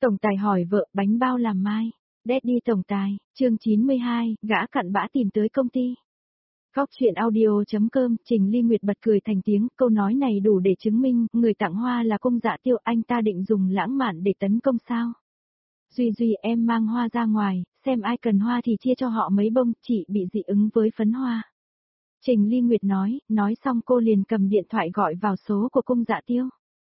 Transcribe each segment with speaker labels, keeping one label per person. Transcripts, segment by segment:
Speaker 1: Tổng tài hỏi vợ bánh bao làm mai. Daddy tổng tài, chương 92, gã cặn bã tìm tới công ty. Góc chuyện audio.com, Trình Ly Nguyệt bật cười thành tiếng, câu nói này đủ để chứng minh, người tặng hoa là Cung Dạ Tiêu, anh ta định dùng lãng mạn để tấn công sao? Duy em mang hoa ra ngoài, xem ai cần hoa thì chia cho họ mấy bông, chị bị dị ứng với phấn hoa. Trình Ly Nguyệt nói xong cô liền cầm điện thoại gọi vào số của Cung Dạ Tiêu.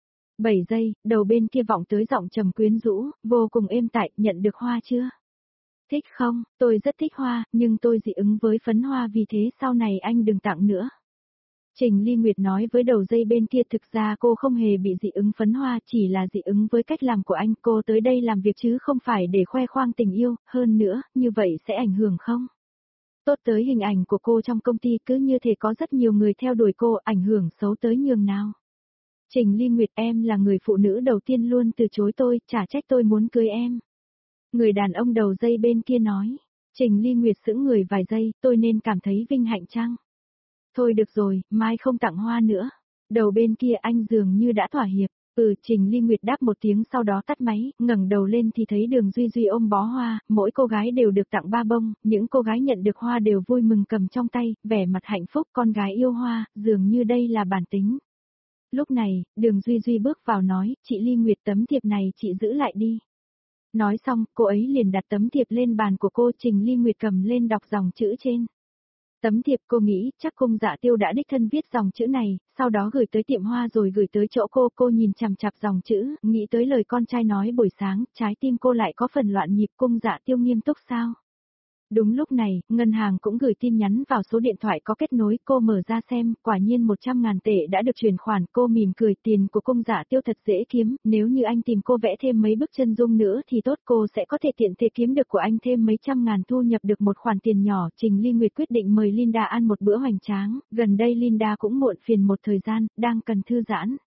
Speaker 1: 7 giây, đầu bên kia vọng tới giọng trầm quyến rũ, vô cùng êm tại, nhận được hoa chưa? Thích không, tôi rất thích hoa, nhưng tôi dị ứng với phấn hoa vì thế sau này anh đừng tặng nữa. Trình Ly Nguyệt nói với đầu dây bên kia, thực ra cô không hề bị dị ứng phấn hoa, chỉ là dị ứng với cách làm của anh. Cô tới đây làm việc chứ không phải để khoe khoang tình yêu, hơn nữa, như vậy sẽ ảnh hưởng không? Tốt tới hình ảnh của cô trong công ty, cứ như thể có rất nhiều người theo đuổi cô, ảnh hưởng xấu tới nhường nào. Trình Ly Nguyệt, em là người phụ nữ đầu tiên luôn từ chối tôi, chả trách tôi muốn cưới em. Người đàn ông đầu dây bên kia nói. Trình Ly Nguyệt sững người vài giây, tôi nên cảm thấy vinh hạnh chăng? Thôi được rồi, mai không tặng hoa nữa. Đầu bên kia anh dường như đã thỏa hiệp. Trình Ly Nguyệt đáp một tiếng sau đó tắt máy, ngẩng đầu lên thì thấy Đường Duy ôm bó hoa, mỗi cô gái đều được tặng 3 bông, những cô gái nhận được hoa đều vui mừng cầm trong tay, vẻ mặt hạnh phúc, con gái yêu hoa, dường như đây là bản tính. Lúc này, Đường Duy bước vào nói, chị Ly Nguyệt, tấm thiệp này chị giữ lại đi. Nói xong, cô ấy liền đặt tấm thiệp lên bàn của cô. Trình Ly Nguyệt cầm lên đọc dòng chữ trên. Tấm thiệp, cô nghĩ chắc Cung Dạ Tiêu đã đích thân viết dòng chữ này, sau đó gửi tới tiệm hoa rồi gửi tới chỗ cô nhìn chằm chằm dòng chữ, nghĩ tới lời con trai nói buổi sáng, trái tim cô lại có phần loạn nhịp. Cung Dạ Tiêu nghiêm túc sao? Đúng lúc này, ngân hàng cũng gửi tin nhắn vào số điện thoại có kết nối, cô mở ra xem, quả nhiên 100.000 tệ đã được chuyển khoản, cô mỉm cười, tiền của Cung Dạ Tiêu thật dễ kiếm, nếu như anh tìm cô vẽ thêm mấy bức chân dung nữa thì tốt, cô sẽ có thể tiện thể kiếm được của anh thêm mấy trăm ngàn, thu nhập được một khoản tiền nhỏ. Trình Ly Nguyệt quyết định mời Linda ăn một bữa hoành tráng, gần đây Linda cũng muộn phiền một thời gian, đang cần thư giãn.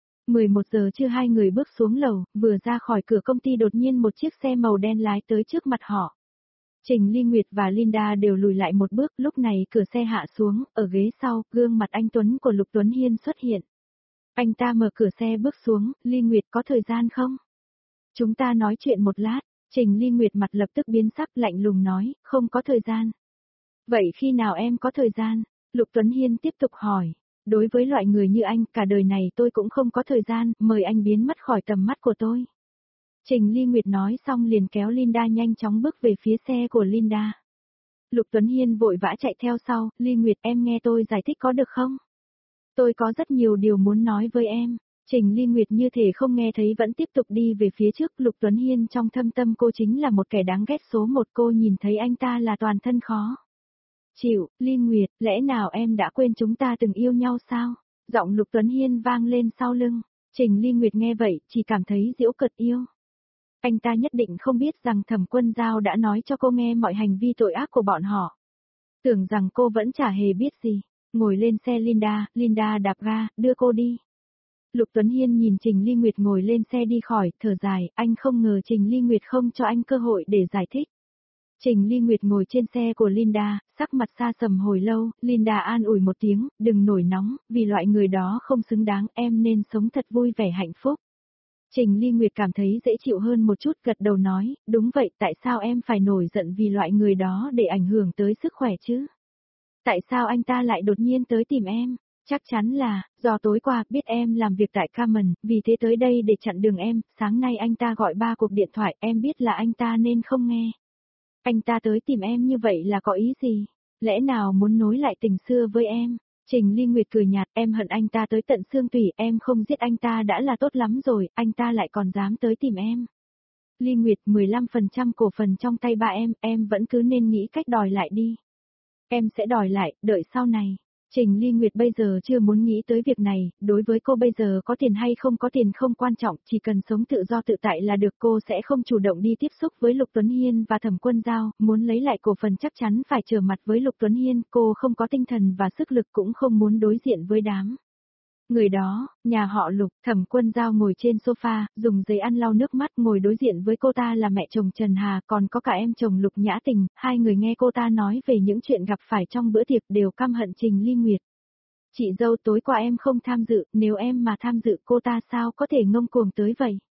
Speaker 1: 11 giờ trưa hai người bước xuống lầu, vừa ra khỏi cửa công ty đột nhiên một chiếc xe màu đen lái tới trước mặt họ. Trình Ly Nguyệt và Linda đều lùi lại một bước, lúc này cửa xe hạ xuống, ở ghế sau, gương mặt anh Tuấn của Lục Tuấn Hiên xuất hiện. Anh ta mở cửa xe bước xuống, Ly Nguyệt có thời gian không? Chúng ta nói chuyện một lát. Trình Ly Nguyệt mặt lập tức biến sắc, lạnh lùng nói, không có thời gian. Vậy khi nào em có thời gian? Lục Tuấn Hiên tiếp tục hỏi. Đối với loại người như anh, cả đời này tôi cũng không có thời gian, mời anh biến mất khỏi tầm mắt của tôi. Trình Ly Nguyệt nói xong liền kéo Linda nhanh chóng bước về phía xe của Linda. Lục Tuấn Hiên vội vã chạy theo sau, Ly Nguyệt, em nghe tôi giải thích có được không? Tôi có rất nhiều điều muốn nói với em. Trình Ly Nguyệt như thể không nghe thấy vẫn tiếp tục đi về phía trước. Lục Tuấn Hiên trong thâm tâm cô chính là một kẻ đáng ghét số một, cô nhìn thấy anh ta là toàn thân khó chịu. Ly Nguyệt, lẽ nào em đã quên chúng ta từng yêu nhau sao? Giọng Lục Tuấn Hiên vang lên sau lưng. Trình Ly Nguyệt nghe vậy, chỉ cảm thấy giễu cợt yêu. Anh ta nhất định không biết rằng Thẩm Quân Giao đã nói cho cô nghe mọi hành vi tội ác của bọn họ. Tưởng rằng cô vẫn chả hề biết gì. Ngồi lên xe Linda đạp ga, đưa cô đi. Lục Tuấn Hiên nhìn Trình Ly Nguyệt ngồi lên xe đi khỏi, thở dài, anh không ngờ Trình Ly Nguyệt không cho anh cơ hội để giải thích. Trình Ly Nguyệt ngồi trên xe của Linda, sắc mặt xa sầm hồi lâu, Linda an ủi một tiếng, đừng nổi nóng, vì loại người đó không xứng đáng, em nên sống thật vui vẻ hạnh phúc. Trình Ly Nguyệt cảm thấy dễ chịu hơn một chút, gật đầu nói, đúng vậy, tại sao em phải nổi giận vì loại người đó để ảnh hưởng tới sức khỏe chứ? Tại sao anh ta lại đột nhiên tới tìm em? Chắc chắn là, do tối qua biết em làm việc tại Carmen, vì thế tới đây để chặn đường em, sáng nay anh ta gọi 3 cuộc điện thoại, em biết là anh ta nên không nghe. Anh ta tới tìm em như vậy là có ý gì? Lẽ nào muốn nối lại tình xưa với em? Trình Ly Nguyệt cười nhạt, em hận anh ta tới tận xương tủy, em không giết anh ta đã là tốt lắm rồi, anh ta lại còn dám tới tìm em. Ly Nguyệt, 15% cổ phần trong tay ba em vẫn cứ nên nghĩ cách đòi lại đi. Em sẽ đòi lại, đợi sau này. Trình Ly Nguyệt bây giờ chưa muốn nghĩ tới việc này, đối với cô bây giờ có tiền hay không có tiền không quan trọng, chỉ cần sống tự do tự tại là được. Cô sẽ không chủ động đi tiếp xúc với Lục Tuấn Hiên và Thẩm Quân Giao, muốn lấy lại cổ phần chắc chắn phải trở mặt với Lục Tuấn Hiên, cô không có tinh thần và sức lực cũng không muốn đối diện với đám người đó. Nhà họ Lục. Thẩm Quân Giao ngồi trên sofa, dùng giấy ăn lau nước mắt, ngồi đối diện với cô ta là mẹ chồng Trần Hà, còn có cả em chồng Lục Nhã Tình, hai người nghe cô ta nói về những chuyện gặp phải trong bữa tiệc đều căm hận Trình Ly Nguyệt. Chị dâu, tối qua em không tham dự, nếu em mà tham dự cô ta sao có thể ngông cuồng tới vậy?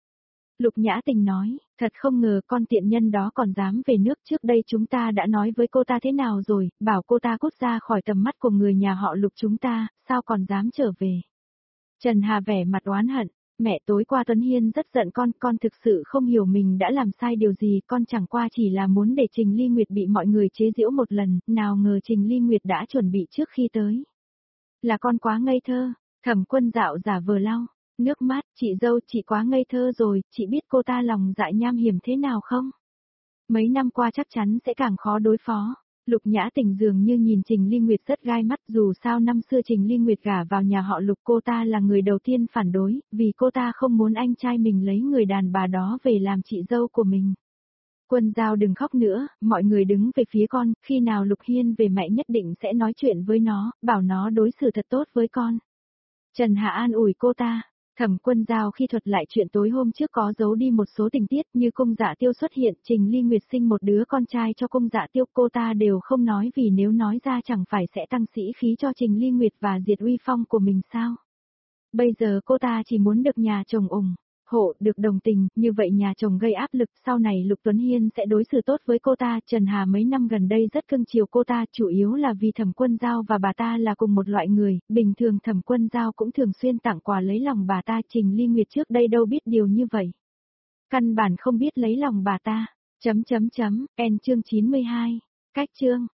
Speaker 1: Lục Nhã Tình nói, thật không ngờ con tiện nhân đó còn dám về nước, trước đây chúng ta đã nói với cô ta thế nào rồi, bảo cô ta cút ra khỏi tầm mắt của người nhà họ Lục chúng ta, sao còn dám trở về. Trần Hà vẻ mặt oán hận, mẹ tối qua Tuấn Hiên rất giận con thực sự không hiểu mình đã làm sai điều gì, con chẳng qua chỉ là muốn để Trình Ly Nguyệt bị mọi người chế giễu một lần, nào ngờ Trình Ly Nguyệt đã chuẩn bị trước khi tới. Là con quá ngây thơ, Thẩm Quân Dạo giả vờ lau nước mắt, chị dâu chị quá ngây thơ rồi, chị biết cô ta lòng dạ nham hiểm thế nào không? Mấy năm qua chắc chắn sẽ càng khó đối phó. Lục Nhã Tình dường như nhìn Trình Ly Nguyệt rất gai mắt, dù sao năm xưa Trình Ly Nguyệt gả vào nhà họ Lục cô ta là người đầu tiên phản đối, vì cô ta không muốn anh trai mình lấy người đàn bà đó về làm chị dâu của mình. Quân Giao đừng khóc nữa, mọi người đứng về phía con, khi nào Lục Hiên về mẹ nhất định sẽ nói chuyện với nó, bảo nó đối xử thật tốt với con. Trần Hạ an ủi cô ta. Thẩm Quân Giao khi thuật lại chuyện tối hôm trước có giấu đi một số tình tiết như Cung Dạ Tiêu xuất hiện, Trình Ly Nguyệt sinh một đứa con trai cho Cung Dạ Tiêu, cô ta đều không nói vì nếu nói ra chẳng phải sẽ tăng sĩ khí cho Trình Ly Nguyệt và diệt uy phong của mình sao. Bây giờ cô ta chỉ muốn được nhà chồng ủng hộ, được đồng tình, như vậy nhà chồng gây áp lực, sau này Lục Tuấn Hiên sẽ đối xử tốt với cô ta. Trần Hà mấy năm gần đây rất cưng chiều cô ta, chủ yếu là vì Thẩm Quân Giao và bà ta là cùng một loại người, bình thường Thẩm Quân Giao cũng thường xuyên tặng quà lấy lòng bà ta, Trình Ly Nguyệt trước đây đâu biết điều như vậy. Căn bản không biết lấy lòng bà ta. End chương 92. Cách chương